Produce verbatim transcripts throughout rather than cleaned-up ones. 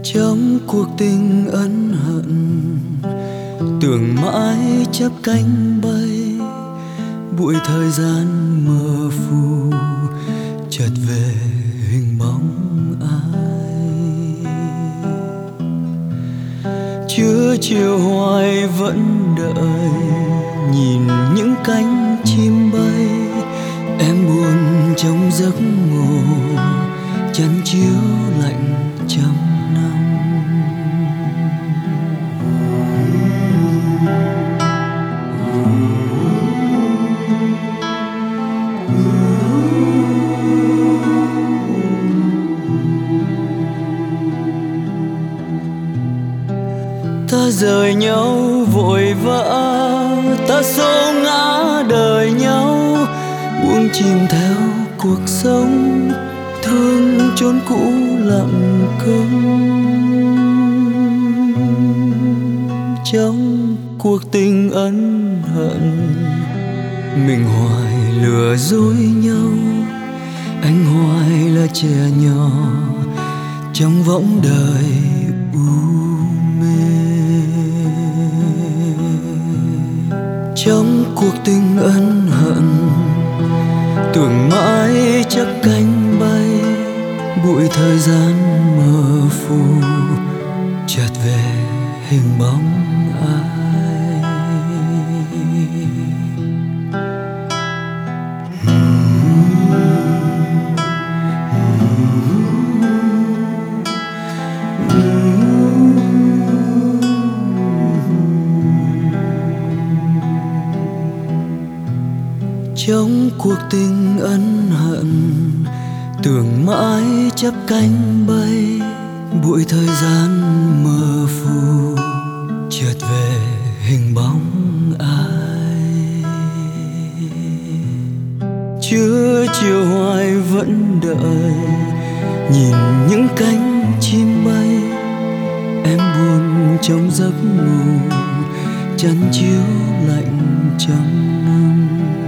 Trong cuộc tình ân hận, tưởng mãi chấp cánh bay, bụi thời gian mơ phù chợt về hình bóng ai. Trưa chiều hoài vẫn đợi, nhìn những cánh chim bay. Em buồn trong giấc ngủ, chăn chiếu lạnh trăm năm. Ta rời nhau vội vã, ta xô ngã đời nhau, buông chìm theo cuộc sống, thương chốn cũ lặng câm. Trong cuộc tình ân hận, mình hoài lừa dối nhau, anh hoài là trẻ nhỏ trong võng đời u mê. Trong cuộc tình ân hận, tưởng mãi chấp cánh bay, bụi thời gian mơ phù chợt về hình bóng ai. Trong cuộc tình ân hận, tưởng mãi chấp cánh bay, bụi thời gian mơ phù chợt về hình bóng ai. Trưa chiều hoài vẫn đợi, nhìn những cánh chim bay. Em buồn trong giấc ngủ, chăn chiếu lạnh trăm năm.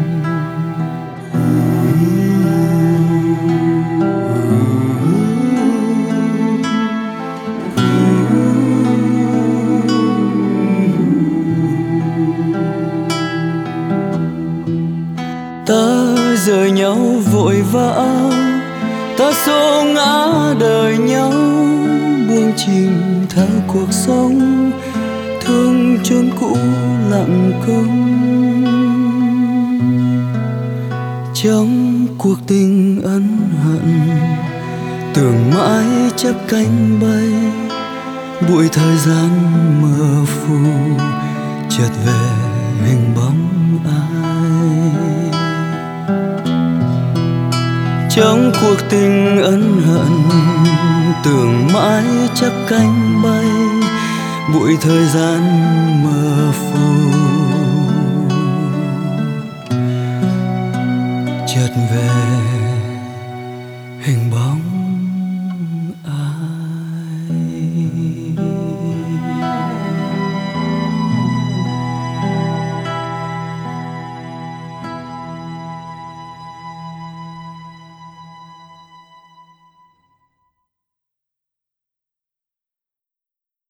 Ta rời nhau vội vã, ta xô ngã đời nhau, buông chìm theo cuộc sống, thương chốn cũ lặng câm. Trong cuộc tình ân hận, tưởng mãi chấp cánh bay, bụi thời gian mơ phù chợt về hình bóng ai. Trong cuộc tình ân hận, tưởng mãi chấp cánh bay, bụi thời gian mơ phù chợt về